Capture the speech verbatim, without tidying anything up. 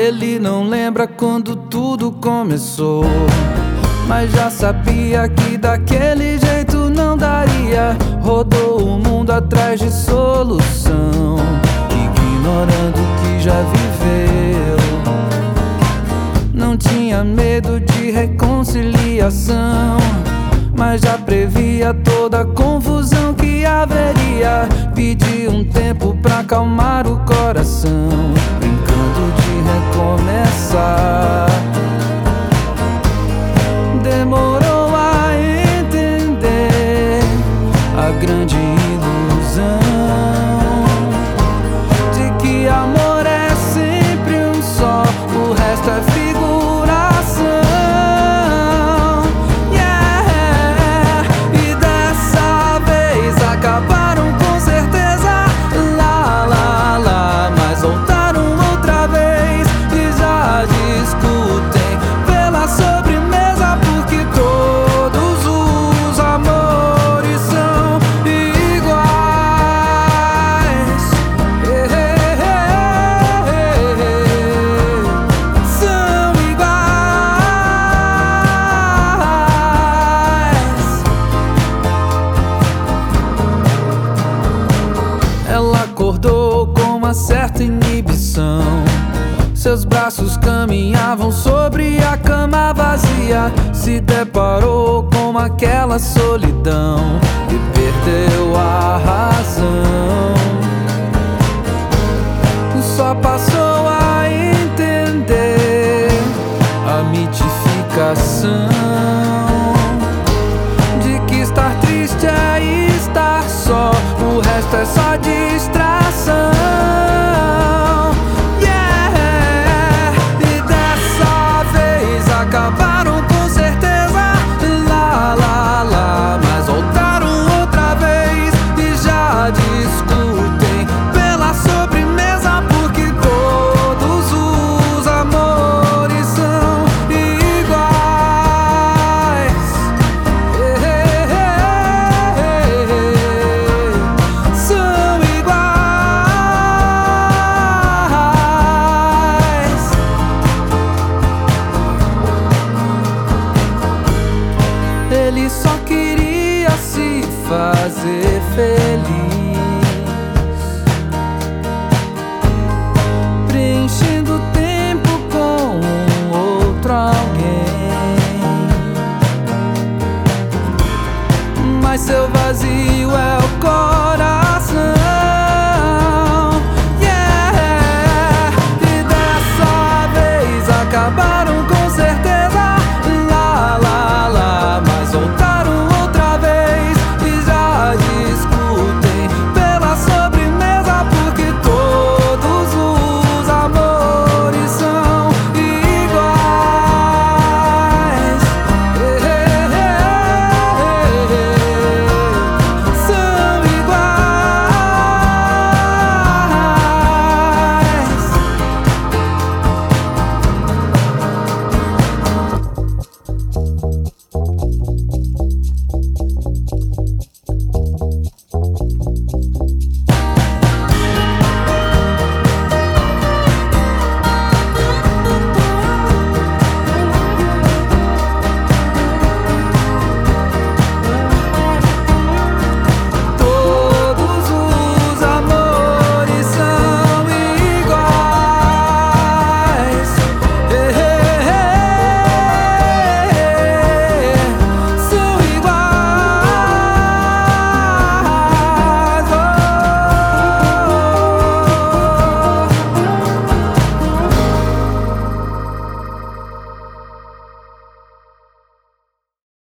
Ele não lembra quando tudo começou, mas já sabia que daquele jeito não daria. Rodou o mundo atrás de solução, ignorando o que já viveu. Não tinha medo de reconciliação, mas já previa toda a confusão que haveria. Pedi um tempo pra acalmar o coração, brincando de recomeçar. Demorou a entender a grande ilusão de que amor é sempre um só, o resto é figuração. Yeah! E dessa vez acabaram com certeza, lá, lá, lá, mas voltaram outra vez e já discutem pela sobremesa, porque todos os amores são iguais. Eh, eh, eh, eh, são iguais. Ela acordou com uma certa inibição. Seus braços caminhavam sobre a cama vazia. Se deparou com aquela solidão e perdeu a razão. Só passou a entender a mitificação de que estar triste é estar só, o resto é só distração. Acabaram com certeza, lá, lá, lá, mas voltaram outra vez e já discutem pela sobremesa, porque todos os amores são iguais. Eh, eh, eh, eh, são iguais. Ele só queria se fazer feliz, preenchendo o tempo com um outro alguém. Mas seu vazio é o coração